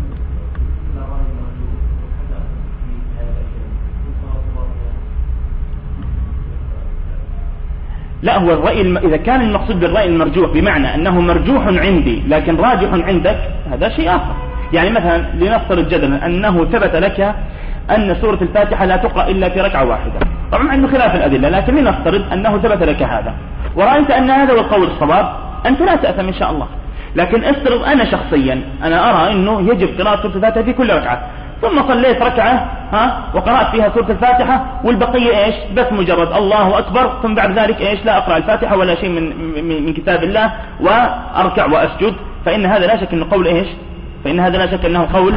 Speaker 1: لا، هو الرأي إذا كان المقصود بالرأي المرجوح بمعنى أنه مرجوح عندي لكن راجح عندك، هذا شيء آخر. يعني مثلا لنفترض جدلا أنه ثبت لك أن سورة الفاتحة لا تقرأ إلا في ركعة واحدة، طبعا عنده خلاف الأدلة، لكن لنفترض أنه ثبت لك هذا ورأيت أن هذا هو القول الصواب، أنت لا تأثم إن شاء الله. لكن افترض أنا شخصيا أنا أرى أنه يجب قراءة سورة الفاتحة في كل ركعة، ثم صليت ركعة وقرأت فيها سورة الفاتحة والبقية إيش بس مجرد الله أكبر، ثم بعد ذلك إيش لا أقرأ الفاتحة ولا شيء من كتاب الله وأركع وأسجد، فإن هذا لا شك أنه قول إيش، فإن هذا لا شك أنه قول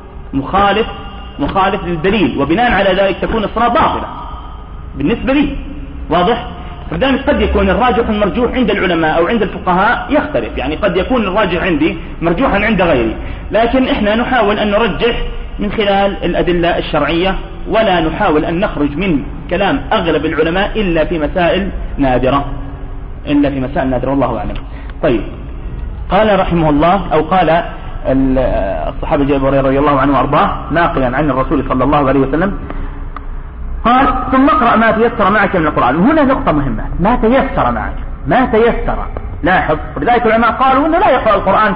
Speaker 1: مخالف للدليل، وبناء على ذلك تكون الصلاة باطلة بالنسبة لي، واضح؟ فذلك قد يكون الراجح المرجوح عند العلماء أو عند الفقهاء يختلف، يعني قد يكون الراجح عندي مرجوحا عند غيري، لكن إحنا نحاول أن نرجح من خلال الأدلة الشرعية، ولا نحاول أن نخرج من كلام أغلب العلماء إلا في مسائل نادرة، والله أعلم. طيب، قال رحمه الله، أو قال الصحابي أبو هريرة رضي الله عنه وأرضاه ناقلا عن الرسول صلى الله عليه وسلم قال: ثم اقرأ ما تيسر معك من القرآن. هنا نقطة مهمة، ما تيسر، لاحظ، ولذلك العلماء قالوا أنه لا يقرأ القرآن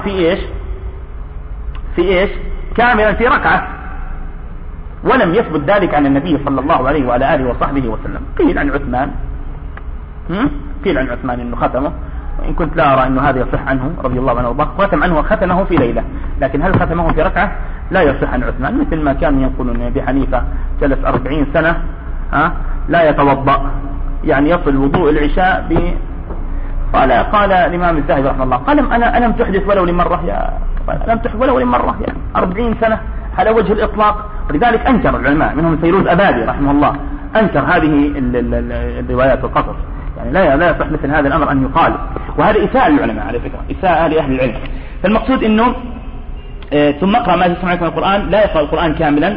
Speaker 1: في إيش كاملا في ركعة، ولم يثبت ذلك عن النبي صلى الله عليه وعلى آله وصحبه وسلم. قيل عن عثمان أنه ختمه، وإن كنت لا أرى أنه هذا يصح عنه رضي الله عنه وارضاه، ختمه في ليلة، لكن هل ختمه في ركعة؟ لا يصح عن عثمان، مثل ما كان يقول أن أبي حنيفة جلس 40 سنة لا يتوضأ، يعني يصل وضوء العشاء قال الإمام الذهبي رحمه الله، قال ألم تحدث ولو لمرة يا 40 سنة على وجه الإطلاق. ولذلك أنكر العلماء، منهم فيروز أبادي رحمه الله، أنكر هذه الروايات والقصص، يعني لا يصح مثل هذا الأمر أن يقال، وهذا إساءة للعلماء على فكرة، إساءة لأهل العلم. فالمقصود أنه ثم اقرأ ما تسمع من القرآن، لا يقرأ القرآن كاملا،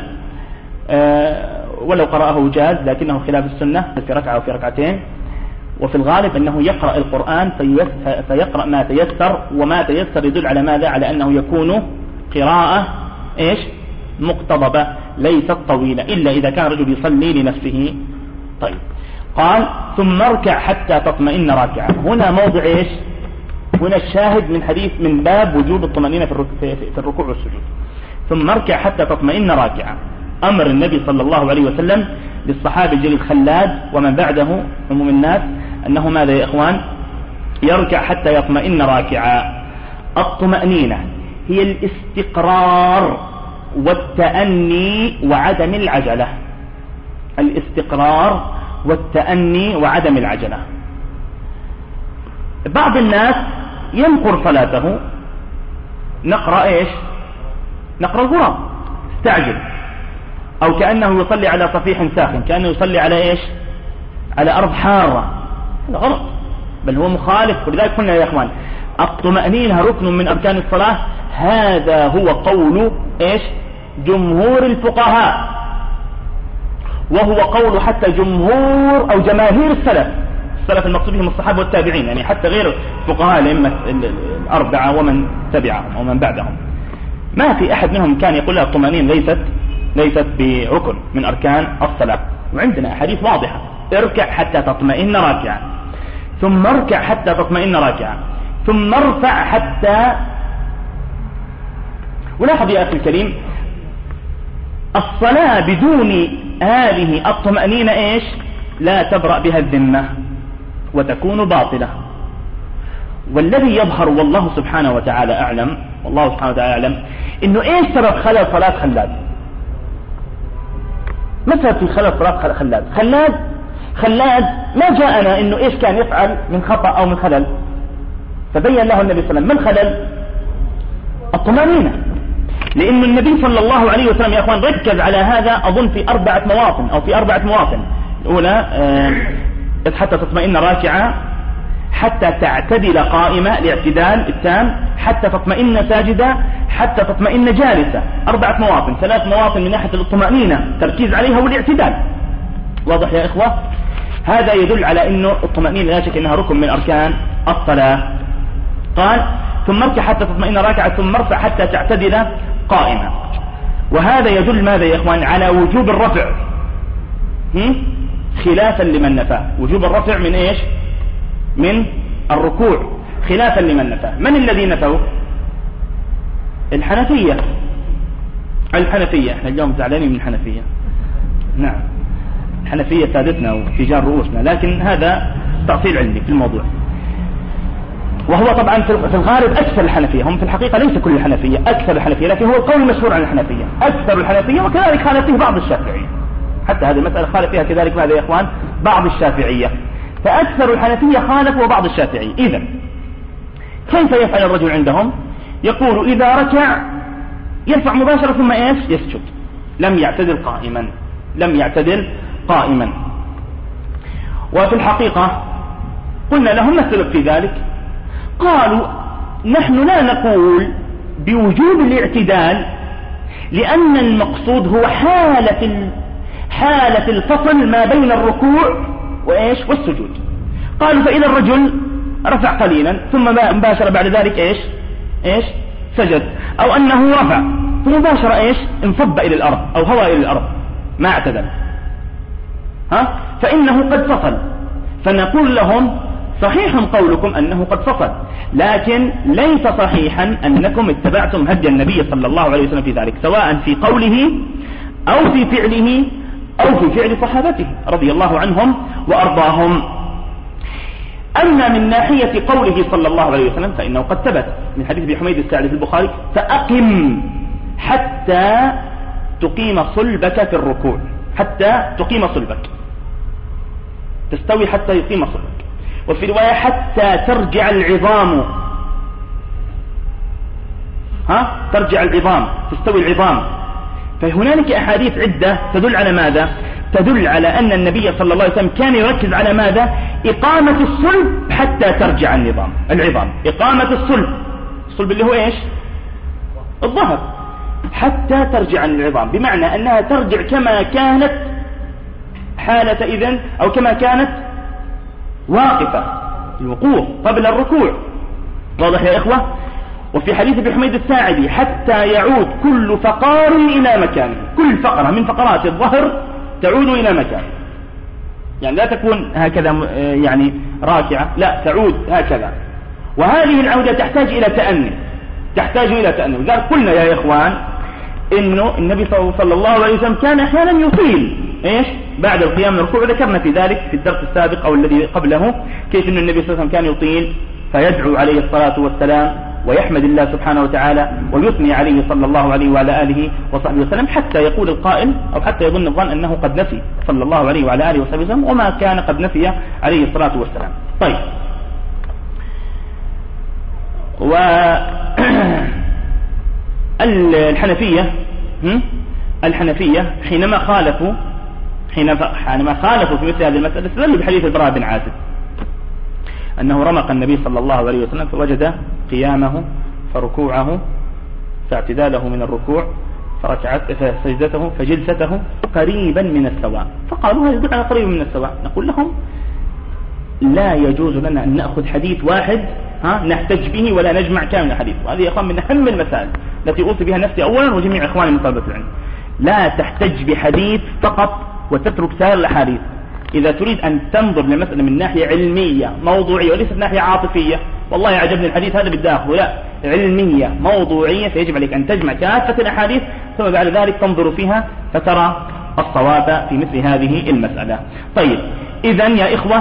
Speaker 1: ولو قرأه جاز، لكنه خلاف السنة في ركعة وفي ركعتين. وفي الغالب أنه يقرأ القرآن فيقرأ ما تيسر، وما تيسر يدل على ماذا؟ على أنه يكون قراءة إيش مقتضبة ليست طويلة، إلا إذا كان رجل يصلي لنفسه. طيب، قال: ثم اركع حتى تطمئن راكعا. هنا موضع إيش؟ هنا الشاهد من حديث من باب وجوب الطمأنينة في الركوع والسجود. ثم اركع حتى تطمئن راكعا، أمر النبي صلى الله عليه وسلم للصحابي الجليل خلاد ومن بعده عموم الناس أنه ماذا يا إخوان؟ يركع حتى يطمئن راكعا. الطمأنينة هي الاستقرار والتأني وعدم العجلة، الاستقرار والتأني وعدم العجلة. بعض الناس ينقر صلاته، نقرأ إيش؟ نقرأ الغراب، استعجل، أو كأنه يصلي على صفيح ساخن، كأنه يصلي على إيش؟ على أرض حارة. هذا غلط، بل هو مخالف. ولذلك قلنا يا إخوان الطمأنينة ركن من أركان الصلاة، هذا هو قول إيش؟ جمهور الفقهاء، وهو قول حتى جمهور أو جماهير السلف المقصود بهم الصحابة والتابعين، يعني حتى غير فقهاء الأئمة الأربعة ومن تبعهم ومن بعدهم، ما في أحد منهم كان يقول لها الطمأنينة ليست بركن من أركان الصلاة. وعندنا أحاديث واضحة: اركع حتى تطمئن راكعا، ثم اركع حتى تطمئن راكعا، ثم ارفع حتى. ولاحظ يا أخي الكريم، الصلاة بدون هذه الطمأنينة إيش؟ لا تبرأ بها الذمة وتكون باطلة. والذي يظهر والله سبحانه وتعالى أعلم، والله سبحانه وتعالى أعلم، إنه إيش سبب خلل صلاة خلاد؟ ما سبب في خلل صلاة خلاد ما جاءنا إنه إيش كان يفعل من خطأ أو من خلل، فبين له النبي صلى الله عليه وسلم من خلل الطمأنينة. لأن النبي صلى الله عليه وسلم يا أخوان ركز على هذا أظن في 4 مواطن أو في 4 مواطن. الأولى حتى تطمئن راكعة، حتى تعتدل قائمة الاعتدال التام، حتى تطمئن ساجدة، حتى تطمئن جالسة. 4 مواطن، 3 مواطن من ناحية الطمأنينة تركيز عليها والاعتدال. واضح يا إخوة؟ هذا يدل على أنه الطمأنينة لا شك أنها ركن من أركان الصلاة. قال ثم اركع حتى تطمئن راكعة، ثم ارفع حتى تعتدل قائمة. وهذا يدل ماذا يا إخوان؟ على وجوب الرفع، خلافا لمن نفى. وجوب الرفع من إيش؟ من الركوع، خلافا لمن نفى. من الذي نفوا؟ الحنفية. احنا اليوم زعلانين من الحنفية. نعم، الحنفية سادتنا وتجار رؤوسنا، لكن هذا تأصيل علمي في الموضوع. وهو طبعا في الغالب أكثر الحنفية، هم في الحقيقة ليس كل الحنفية، أكثر الحنفية، لكن هو القول المشهور عن الحنفية أكثر الحنفية، وكذلك خالف فيه بعض الشافعية. حتى هذه المسألة خالف فيها كذلك ماذا يا إخوان؟ بعض الشافعية. فأكثر الحنفية خالف وبعض الشافعية. إذا كيف يفعل الرجل عندهم؟ يقول إذا ركع يرفع مباشرة ثم إيش؟ يسجد، لم يعتدل قائما. وفي الحقيقة قلنا لهم مثل في ذلك، قالوا نحن لا نقول بوجوب الاعتدال، لأن المقصود هو حالة الفصل ما بين الركوع وإيش؟ والسجود. قالوا فإذا الرجل رفع قليلا ثم مباشر بعد ذلك إيش؟ سجد، أو أنه رفع فمباشر إيش؟ انصب إلى الأرض أو هوى إلى الأرض ما اعتدل، فإنه قد فصل. فنقول لهم صحيح قولكم أنه قد فصل، لكن ليس صحيحا أنكم اتبعتم هدي النبي صلى الله عليه وسلم في ذلك، سواء في قوله أو في فعله أو في فعل صحابته رضي الله عنهم وأرضاهم. أما من ناحية قوله صلى الله عليه وسلم فإنه قد ثبت من حديث أبي حميد الساعدي في البخاري: فأقم حتى تقيم صلبك في الركوع، حتى تقيم صلبك، تستوي حتى يقيم صلبك. وفي رواية حتى ترجع العظام، ترجع العظام، تستوي العظام. فهنالك أحاديث عدة تدل على ماذا؟ تدل على أن النبي صلى الله عليه وسلم كان يركز على ماذا؟ إقامة الصلب حتى ترجع العظام. إقامة الصلب اللي هو إيش؟ الظهر، حتى ترجع العظام، بمعنى أنها ترجع كما كانت حالة إذن، أو كما كانت واقفة، الوقوف قبل الركوع. واضح يا إخوة؟ وفي حديث ابي حميد الساعدي: حتى يعود كل فقار إلى مكانه، كل فقرة من فقرات الظهر تعود إلى مكانه، يعني لا تكون هكذا يعني راكعة، لا تعود هكذا. وهذه العودة تحتاج إلى تأني. لذلك قلنا يا إخوان إنه النبي صلى الله عليه وسلم كان أحيانا يطيل إيش؟ بعد القيام من الركوع. ذكرنا في ذلك في الدرس السابق أو الذي قبله كيف أن النبي صلى الله عليه وسلم كان يطيل، فيدعو عليه الصلاة والسلام ويحمد الله سبحانه وتعالى ويثني عليه صلى الله عليه وعلى آله وصحبه وسلم، حتى يقول القائل أو حتى يظن الظن أنه قد نسي صلى الله عليه وعلى آله وصحبه وسلم، وما كان قد نسي عليه الصلاة والسلام. طيب، الحنفية حينما خالفوا في مثل هذه المسألة استدلوا بحديث البراء بن عازب أنه رمق النبي صلى الله عليه وسلم فوجد قيامه فركوعه فاعتداله من الركوع فسجدته فجلسته قريبا من السواء، فقالوا هذا يدل على قريب من السواء. نقول لهم لا يجوز لنا أن نأخذ حديث واحد نحتج به ولا نجمع كامل الحديث، وهذه يا إخوان من أهم المسائل التي أوصي بها نفسي أولا وجميع إخواني من طلبة العلم. لا تحتج بحديث فقط وتترك سائر الأحاديث. إذا تريد أن تنظر لمسألة من ناحية علمية موضوعية وليست ناحية عاطفية، والله عجبني الحديث هذا بالداخل، لا، علمية موضوعية، فيجب عليك أن تجمع كافة الأحاديث ثم بعد ذلك تنظر فيها فترى الصواب في مثل هذه المسألة. طيب، إذن يا إخوة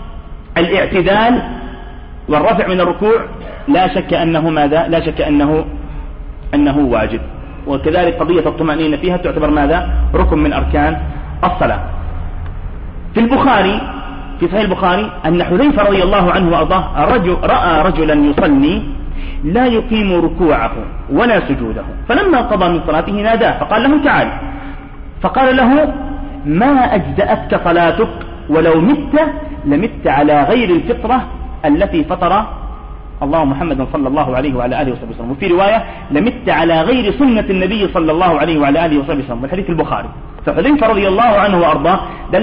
Speaker 1: الاعتدال والرفع من الركوع لا شك أنه ماذا؟ لا شك أنه واجب، وكذلك قضية الطمأنينة فيها تعتبر ماذا؟ ركن من أركان الصلاة. في البخاري في صحيح البخاري أن حذيفة رضي الله عنه وأرضاه رأى رجلا يصلي لا يقيم ركوعه ولا سجوده، فلما قضى من صلاته ناداه فقال له تعال، فقال له ما أجزأتك صلاتك ولو مت لمت على غير الفطرة التي فطر الله محمدا صلى الله عليه وعلى آله وصحبه وسلم، وفي رواية لمت على غير سنة النبي صلى الله عليه وعلى آله وصحبه وسلم، والحديث البخاري. فحذيفة رضي الله عنه وأرضاه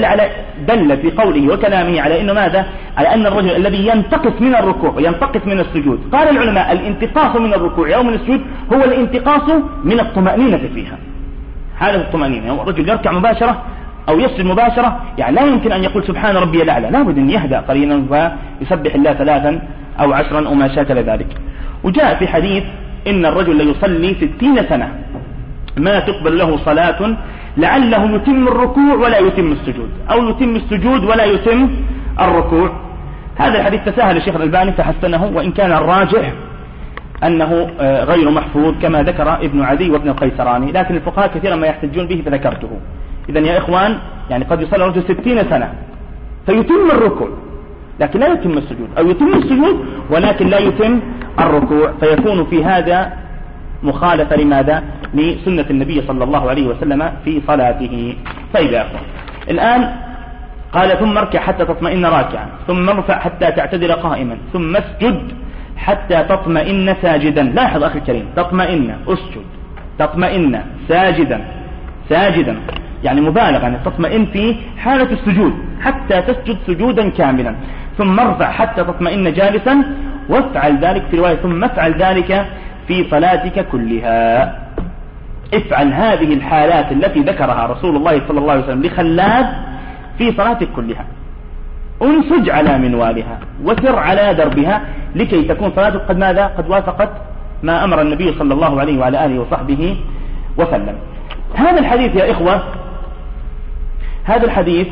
Speaker 1: دل في قوله وكلامه على أنه ماذا؟ على أن الرجل الذي ينتقص من الركوع وينتقص من السجود، قال العلماء الانتقاص من الركوع أو من السجود هو الانتقاص من الطمأنينة فيها. هذا الطمأنينة، الرجل يركع مباشرة أو يسجد مباشرة، يعني لا يمكن أن يقول سبحان ربي الأعلى، لا بد أن يهدأ قليلا ويسبح الله 3 أو 10 أو ما شاكل ذلك. وجاء في حديث إن الرجل يصلي 60 سنة ما تقبل له صلاة لعله يتم الركوع ولا يتم السجود، أو يتم السجود ولا يتم الركوع. هذا الحديث تساهل الشيخ الألباني فحسنه، وإن كان الراجح أنه غير محفوظ كما ذكر ابن عدي وابن القيسراني، لكن الفقهاء كثيرا ما يحتجون به فذكرته. إذن يا إخوان يعني قد يصلي الرجل 60 سنة فيتم الركوع لكن لا يتم السجود، أو يتم السجود ولكن لا يتم الركوع، فيكون في هذا مخالفة لماذا؟ لسنة النبي صلى الله عليه وسلم في صلاته. طيب يا أخوان، الآن قال ثم اركع حتى تطمئن راكعا، ثم ارفع حتى تعتدل قائما، ثم اسجد حتى تطمئن ساجدا. لاحظ أخي الكريم، تطمئن، اسجد، تطمئن، ساجدا يعني مبالغة، يعني تطمئن في حالة السجود حتى تسجد سجودا كاملا، ثم ارفع حتى تطمئن جالسا، وافعل ذلك في رواية ثم افعل ذلك في صلاتك كلها. افعل هذه الحالات التي ذكرها رسول الله صلى الله عليه وسلم لخلاد في صلاتك كلها، انسج على منوالها وسر على دربها لكي تكون صلاتك قد ماذا؟ قد وافقت ما أمر النبي صلى الله عليه وعلى آله وصحبه وسلم. هذا الحديث يا إخوة، هذا الحديث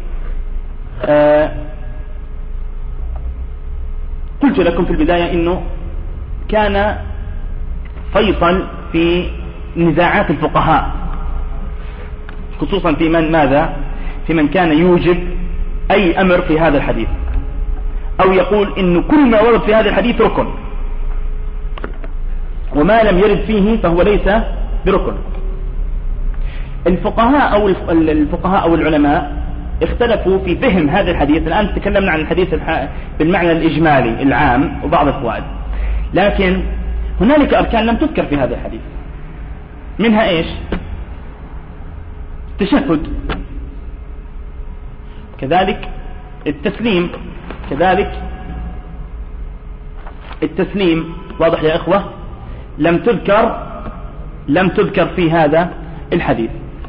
Speaker 1: قلت لكم في البداية إنه كان فيصل في نزاعات الفقهاء، خصوصا في من ماذا؟ في من كان يوجب أي أمر في هذا الحديث، أو يقول إنه كل ما ورد في هذا الحديث ركن، وما لم يرد فيه فهو ليس بركن. الفقهاء أو العلماء اختلفوا في فهم هذا الحديث. الآن تكلمنا عن الحديث بالمعنى الإجمالي العام وبعض الفوائد، لكن هنالك أركان لم تذكر في هذا الحديث، منها إيش؟ التشهد، كذلك التسليم، كذلك التسليم. واضح يا إخوة؟ لم تذكر في هذا الحديث.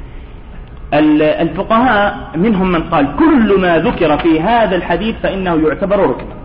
Speaker 1: الفقهاء منهم من قال كل ما ذكر في هذا الحديث فإنه يعتبر ركنا،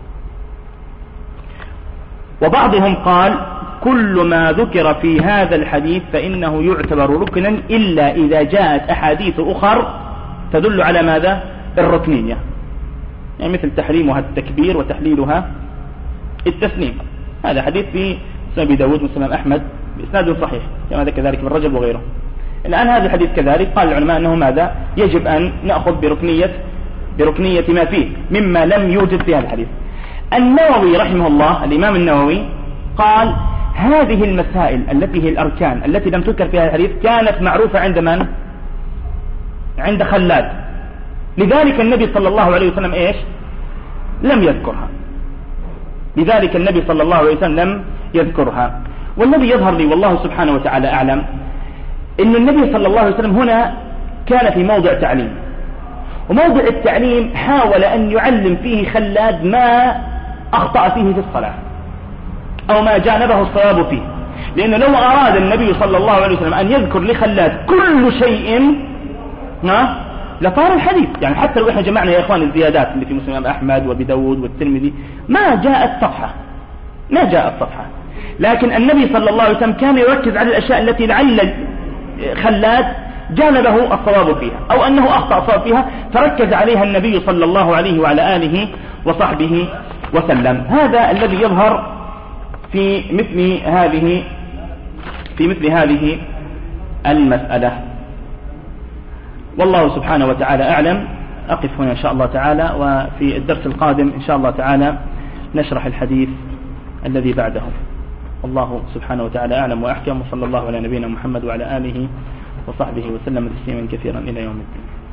Speaker 1: وبعضهم قال كل ما ذكر في هذا الحديث فإنه يعتبر ركنا إلا إذا جاءت أحاديث أخر تدل على ماذا؟ الركنية، يعني مثل تحريمها التكبير وتحليلها التسليم. هذا حديث في سنن أبي داود وسنن أحمد بإسناد صحيح كما ذكر ذلك ابن رجب وغيره. الآن هذا الحديث كذلك قال العلماء أنه ماذا؟ يجب أن نأخذ بركنية ما فيه مما لم يوجد في هذا الحديث. النووي رحمه الله، الإمام النووي قال هذه المسائل التي هي الأركان التي لم تذكر في هذا الحديث كانت معروفة عند من؟ عند خلاد، لذلك النبي صلى الله عليه وسلم إيش؟ لم يذكرها، لذلك النبي صلى الله عليه وسلم لم يذكرها. والذي يظهر لي والله سبحانه وتعالى أعلم إن النبي صلى الله عليه وسلم هنا كان في موضع تعليم، وموضع التعليم حاول أن يعلم فيه خلاد ما أخطأ فيه في الصلاة أو ما جانبه الصواب فيه، لأنه لو أراد النبي صلى الله عليه وسلم أن يذكر لخلاد كل شيء لطار الحديث. يعني حتى لو إحنا جمعنا يا إخوان الزيادات اللي في مسلم أحمد وبداود والترمذي ما جاءت صفحة، لكن النبي صلى الله عليه وسلم كان يركز على الأشياء التي لعل خلاد جانبه الصواب فيها أو أنه أخطأ صواب فيها، فركز عليها النبي صلى الله عليه وعلى آله وصحبه وسلم. هذا الذي يظهر في مثل هذه المسألة. والله سبحانه وتعالى أعلم. أقف هنا إن شاء الله تعالى، وفي الدرس القادم إن شاء الله تعالى نشرح الحديث الذي بعده. والله سبحانه وتعالى أعلم وأحكم، وصلى الله على نبينا محمد وعلى آله وصحبه وسلم تسليما كثيرا إلى يوم الدين.